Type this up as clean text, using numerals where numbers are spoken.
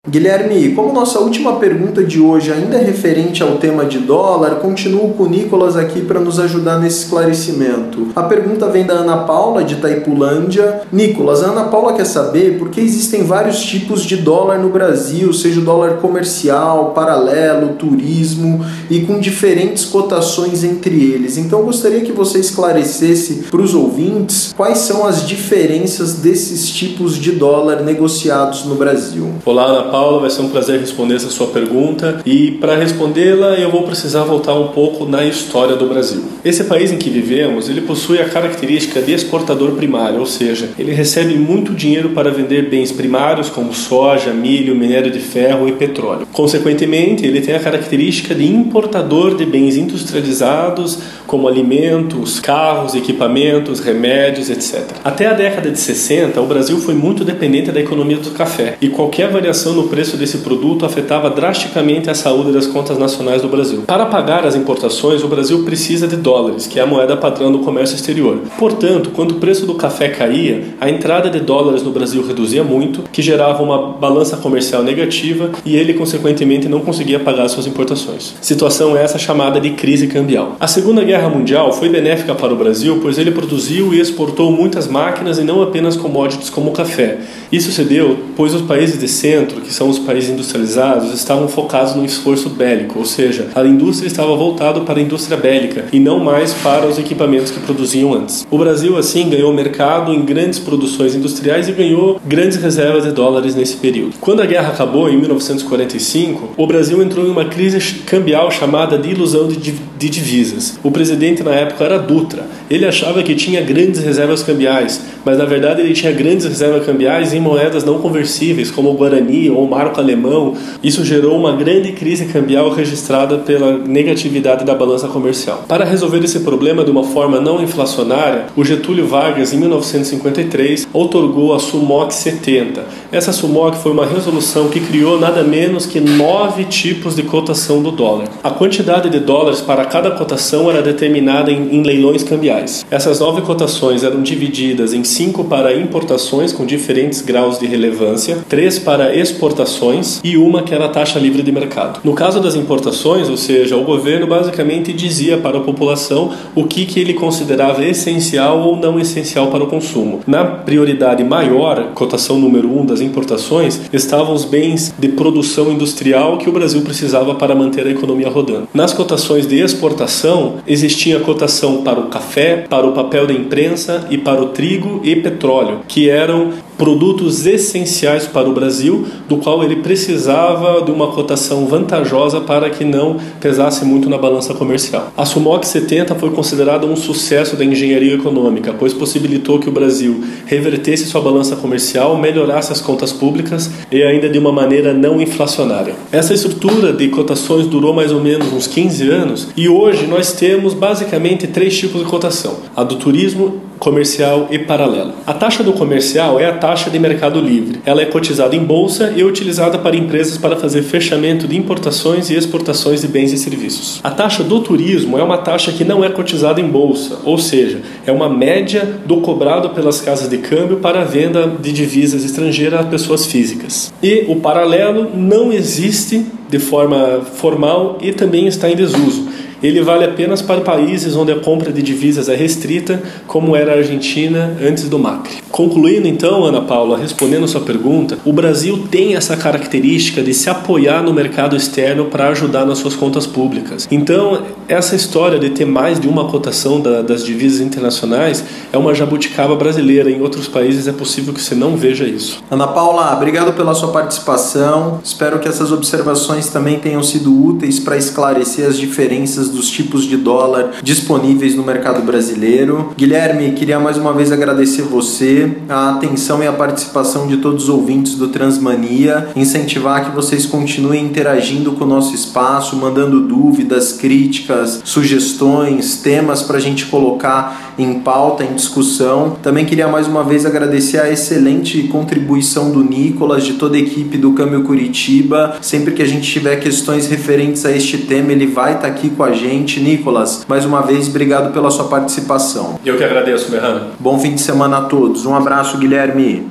Guilherme, como nossa última pergunta de hoje ainda é referente ao tema de dólar, continuo com o Nicolas aqui para nos ajudar nesse esclarecimento. A pergunta vem da Ana Paula, de Itaipulândia. Nicolas, a Ana Paula quer saber por que existem vários tipos de dólar no Brasil, seja o dólar comercial, paralelo, turismo e com diferentes cotações entre eles. Então, eu gostaria que você esclarecesse para os ouvintes quais são as diferenças desses tipos de dólar negociados no Brasil. Olá, Ana Paula, vai ser um prazer responder essa sua pergunta e para respondê-la eu vou precisar voltar um pouco na história do Brasil. Esse país em que vivemos, ele possui a característica de exportador primário, ou seja, ele recebe muito dinheiro para vender bens primários como soja, milho, minério de ferro e petróleo. Consequentemente, ele tem a característica de importador de bens industrializados como alimentos, carros, equipamentos, remédios, etc. Até a década de 60, o Brasil foi muito dependente da economia do café e qualquer variação no preço desse produto afetava drasticamente a saúde das contas nacionais do Brasil. Para pagar as importações, o Brasil precisa de dólares, que é a moeda padrão do comércio exterior. Portanto, quando o preço do café caía, a entrada de dólares no Brasil reduzia muito, que gerava uma balança comercial negativa e ele, consequentemente, não conseguia pagar suas importações. Situação essa chamada de crise cambial. A Segunda Guerra Mundial foi benéfica para o Brasil, pois ele produziu e exportou muitas máquinas e não apenas commodities como o café. Isso se deu pois os países de centro, que são os países industrializados, estavam focados no esforço bélico, ou seja, a indústria estava voltada para a indústria bélica e não mais para os equipamentos que produziam antes. O Brasil, assim, ganhou mercado em grandes produções industriais e ganhou grandes reservas de dólares nesse período. Quando a guerra acabou, em 1945, o Brasil entrou em uma crise cambial chamada de ilusão de divisas. O presidente na época era Dutra. Ele achava que tinha grandes reservas cambiais, mas na verdade ele tinha grandes reservas cambiais em moedas não conversíveis, como o Guarani ou o marco alemão. Isso gerou uma grande crise cambial registrada pela negatividade da balança comercial. Para resolver esse problema de uma forma não inflacionária, o Getúlio Vargas, em 1953, outorgou a SUMOC 70. Essa SUMOC foi uma resolução que criou nada menos que 9 tipos de cotação do dólar. A quantidade de dólares para cada cotação era determinada em leilões cambiais. Essas 9 cotações eram divididas em 5 para importações com diferentes graus de relevância, 3 para exportações e uma que era a taxa livre de mercado. No caso das importações, ou seja, o governo basicamente dizia para a população o que ele considerava essencial ou não essencial para o consumo. Na prioridade maior, cotação número 1 das importações, estavam os bens de produção industrial que o Brasil precisava para manter a economia rodando. Nas cotações de exportação, existia a cotação para o café, para o papel da imprensa e para o trigo e petróleo, que eram produtos essenciais para o Brasil, do qual ele precisava de uma cotação vantajosa para que não pesasse muito na balança comercial. A SUMOC 70 foi considerada um sucesso da engenharia econômica, pois possibilitou que o Brasil revertesse sua balança comercial, melhorasse as contas públicas e ainda de uma maneira não inflacionária. Essa estrutura de cotações durou mais ou menos uns 15 anos e hoje nós temos basicamente 3 tipos de cotação: a do turismo, comercial e paralelo. A taxa do comercial é a taxa de mercado livre. Ela é cotizada em bolsa e utilizada para empresas para fazer fechamento de importações e exportações de bens e serviços. A taxa do turismo é uma taxa que não é cotizada em bolsa, ou seja, é uma média do cobrado pelas casas de câmbio para a venda de divisas estrangeiras a pessoas físicas. E o paralelo não existe de forma formal e também está em desuso. Ele vale apenas para países onde a compra de divisas é restrita, como era a Argentina antes do Macri. Concluindo então, Ana Paula, respondendo a sua pergunta, o Brasil tem essa característica de se apoiar no mercado externo para ajudar nas suas contas públicas. Então, essa história de ter mais de uma cotação das divisas internacionais é uma jabuticaba brasileira. Em outros países é possível que você não veja isso. Ana Paula, obrigado pela sua participação. Espero que essas observações também tenham sido úteis para esclarecer as diferenças dos tipos de dólar disponíveis no mercado brasileiro. Guilherme, queria mais uma vez agradecer você, a atenção e a participação de todos os ouvintes do Transmania, incentivar que vocês continuem interagindo com o nosso espaço, mandando dúvidas, críticas, sugestões, temas para a gente colocar em pauta, em discussão. Também queria mais uma vez agradecer a excelente contribuição do Nicolas, de toda a equipe do Câmbio Curitiba. Sempre que a gente tiver questões referentes a este tema, ele vai estar aqui com a gente. Nicolas, mais uma vez, obrigado pela sua participação. Eu que agradeço, Berrano. Bom fim de semana a todos. Um abraço, Guilherme.